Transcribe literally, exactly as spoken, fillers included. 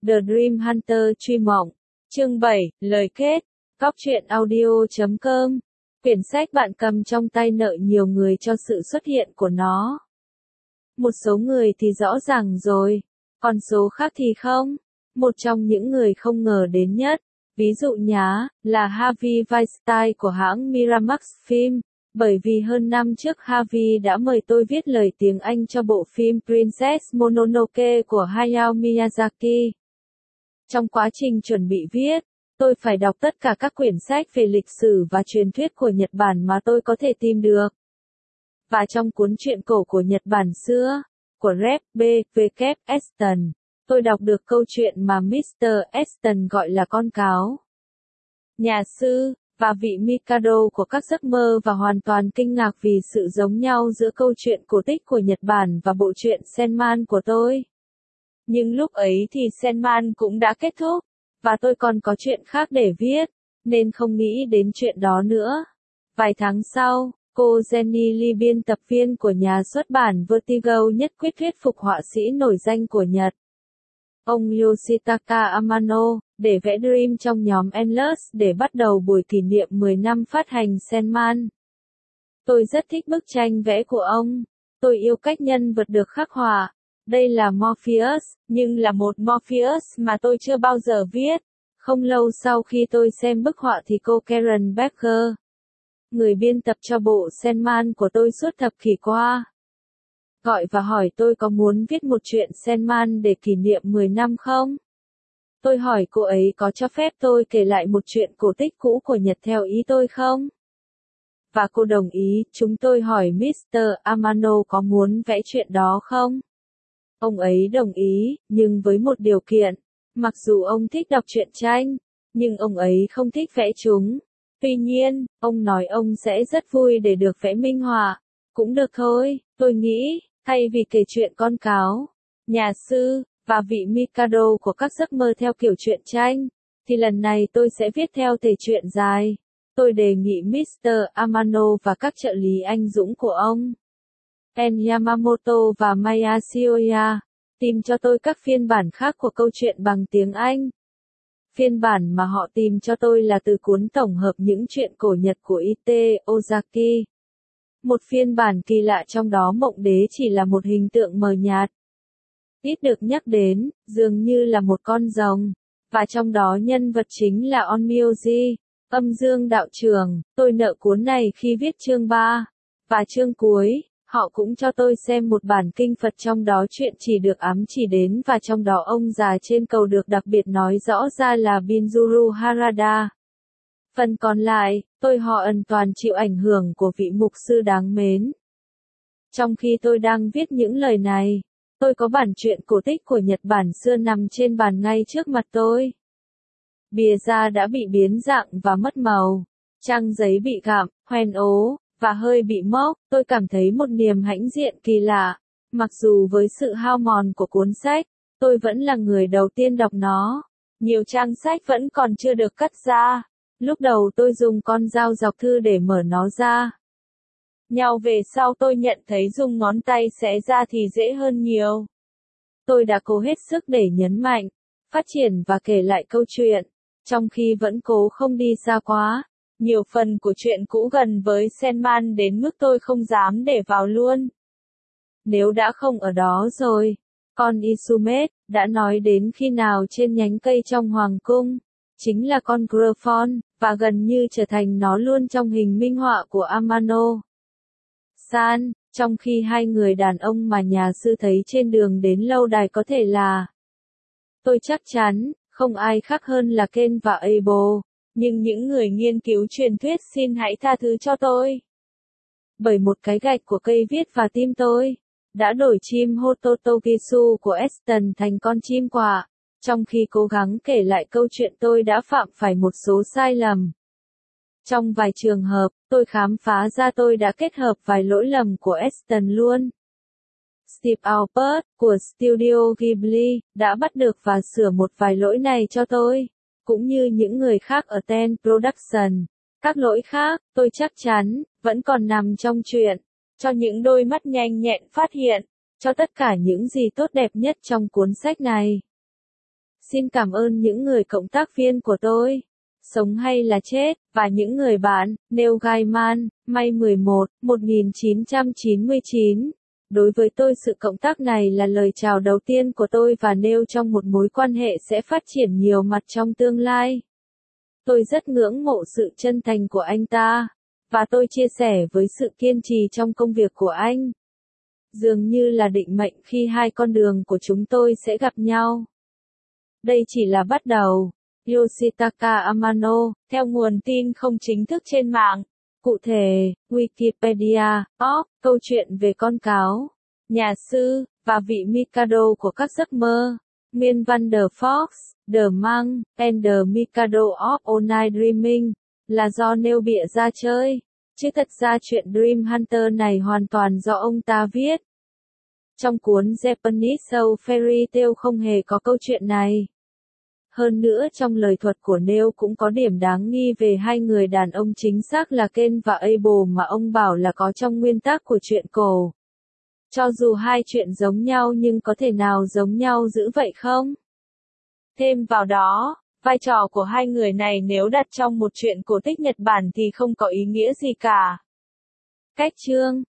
The Dream Hunter truy mộng. Chương bảy, lời kết. Cóc truyện audio chấm com. Quyển sách bạn cầm trong tay nợ nhiều người cho sự xuất hiện của nó. Một số người thì rõ ràng rồi, còn số khác thì không. Một trong những người không ngờ đến nhất, ví dụ nhá, là Harvey Weinstein của hãng Miramax Film, bởi vì hơn năm trước Harvey đã mời tôi viết lời tiếng Anh cho bộ phim Princess Mononoke của Hayao Miyazaki. Trong quá trình chuẩn bị viết, tôi phải đọc tất cả các quyển sách về lịch sử và truyền thuyết của Nhật Bản mà tôi có thể tìm được. Và trong cuốn truyện cổ của Nhật Bản xưa, của Rev. B. W. Aston, tôi đọc được câu chuyện mà mít tơ Aston gọi là con cáo. Nhà sư, và vị Mikado của các giấc mơ và hoàn toàn kinh ngạc vì sự giống nhau giữa câu chuyện cổ tích của Nhật Bản và bộ truyện Senman của tôi. Nhưng lúc ấy thì Senman cũng đã kết thúc, và tôi còn có chuyện khác để viết, nên không nghĩ đến chuyện đó nữa. Vài tháng sau, cô Jenny Lee, biên tập viên của nhà xuất bản Vertigo, nhất quyết thuyết phục họa sĩ nổi danh của Nhật, ông Yoshitaka Amano, để vẽ Dream trong nhóm Endless để bắt đầu buổi kỷ niệm mười năm phát hành Senman. Tôi rất thích bức tranh vẽ của ông. Tôi yêu cách nhân vật được khắc họa. Đây là Morpheus, nhưng là một Morpheus mà tôi chưa bao giờ viết. Không lâu sau khi tôi xem bức họa thì cô Karen Becker, người biên tập cho bộ Senman của tôi suốt thập kỷ qua, gọi và hỏi tôi có muốn viết một truyện Senman để kỷ niệm mười năm không? Tôi hỏi cô ấy có cho phép tôi kể lại một chuyện cổ tích cũ của Nhật theo ý tôi không? Và cô đồng ý. Chúng tôi hỏi mít tơ Amano có muốn vẽ chuyện đó không? Ông ấy đồng ý, nhưng với một điều kiện. Mặc dù ông thích đọc truyện tranh, nhưng ông ấy không thích vẽ chúng. Tuy nhiên, ông nói ông sẽ rất vui để được vẽ minh họa. Cũng được thôi, tôi nghĩ, thay vì kể chuyện con cáo, nhà sư, và vị Mikado của các giấc mơ theo kiểu truyện tranh, thì lần này tôi sẽ viết theo thể truyện dài. Tôi đề nghị mít tơ Amano và các trợ lý anh dũng của ông, Ken Yamamoto và Maya Shioya, tìm cho tôi các phiên bản khác của câu chuyện bằng tiếng Anh. Phiên bản mà họ tìm cho tôi là từ cuốn tổng hợp những chuyện cổ Nhật của Ite Ozaki. Một phiên bản kỳ lạ trong đó mộng đế chỉ là một hình tượng mờ nhạt, ít được nhắc đến, dường như là một con rồng, và trong đó nhân vật chính là Onmyoji, âm dương đạo trường. Tôi nợ cuốn này khi viết chương ba, và chương cuối, họ cũng cho tôi xem một bản kinh Phật trong đó chuyện chỉ được ám chỉ đến và trong đó ông già trên cầu được đặc biệt nói rõ ra là Binjuru Harada. Phần còn lại, tôi họ ẩn toàn chịu ảnh hưởng của vị mục sư đáng mến. Trong khi tôi đang viết những lời này, tôi có bản truyện cổ tích của Nhật Bản xưa nằm trên bàn ngay trước mặt tôi. Bìa da đã bị biến dạng và mất màu, trang giấy bị gặm, hoen ố, và hơi bị mốc. Tôi cảm thấy một niềm hãnh diện kỳ lạ. Mặc dù với sự hao mòn của cuốn sách, tôi vẫn là người đầu tiên đọc nó. Nhiều trang sách vẫn còn chưa được cắt ra. Lúc đầu tôi dùng con dao dọc thư để mở nó ra. Nhau về sau tôi nhận thấy dùng ngón tay xé ra thì dễ hơn nhiều. Tôi đã cố hết sức để nhấn mạnh, phát triển và kể lại câu chuyện, trong khi vẫn cố không đi xa quá. Nhiều phần của chuyện cũ gần với Senman đến mức tôi không dám để vào luôn. Nếu đã không ở đó rồi, con Isumet đã nói đến khi nào trên nhánh cây trong hoàng cung, chính là con Grifon, và gần như trở thành nó luôn trong hình minh họa của Amano San, trong khi hai người đàn ông mà nhà sư thấy trên đường đến lâu đài có thể là, tôi chắc chắn, không ai khác hơn là Ken và Abel. Nhưng những người nghiên cứu truyền thuyết xin hãy tha thứ cho tôi. Bởi một cái gạch của cây viết và tim tôi, đã đổi chim Hototogisu của Aston thành con chim quạ, trong khi cố gắng kể lại câu chuyện tôi đã phạm phải một số sai lầm. Trong vài trường hợp, tôi khám phá ra tôi đã kết hợp vài lỗi lầm của Aston luôn. Steve Alpert, của Studio Ghibli, đã bắt được và sửa một vài lỗi này cho tôi. Cũng như những người khác ở Ten Production. Các lỗi khác, tôi chắc chắn, vẫn còn nằm trong truyện. Cho những đôi mắt nhanh nhẹn phát hiện, cho tất cả những gì tốt đẹp nhất trong cuốn sách này. Xin cảm ơn những người cộng tác viên của tôi, sống hay là chết, và những người bạn, Neil Gaiman, May mười một, một nghìn chín trăm chín mươi chín. Đối với tôi sự cộng tác này là lời chào đầu tiên của tôi và Neil trong một mối quan hệ sẽ phát triển nhiều mặt trong tương lai. Tôi rất ngưỡng mộ sự chân thành của anh ta, và tôi chia sẻ với sự kiên trì trong công việc của anh. Dường như là định mệnh khi hai con đường của chúng tôi sẽ gặp nhau. Đây chỉ là bắt đầu. Yoshitaka Amano, theo nguồn tin không chính thức trên mạng. Cụ thể, Wikipedia, op, câu chuyện về con cáo, nhà sư, và vị Mikado của các giấc mơ. Miên văn The Fox, The Monk, and the Mikado of All Night Dreaming, là do Neil bịa ra chơi, chứ thật ra chuyện Dream Hunter này hoàn toàn do ông ta viết. Trong cuốn Japanese Soul Fairy Tale không hề có câu chuyện này. Hơn nữa trong lời thuật của Neil cũng có điểm đáng nghi về hai người đàn ông chính xác là Ken và Abel mà ông bảo là có trong nguyên tác của truyện cổ. Cho dù hai chuyện giống nhau nhưng có thể nào giống nhau dữ vậy không? Thêm vào đó, vai trò của hai người này nếu đặt trong một truyện cổ tích Nhật Bản thì không có ý nghĩa gì cả. Cách chương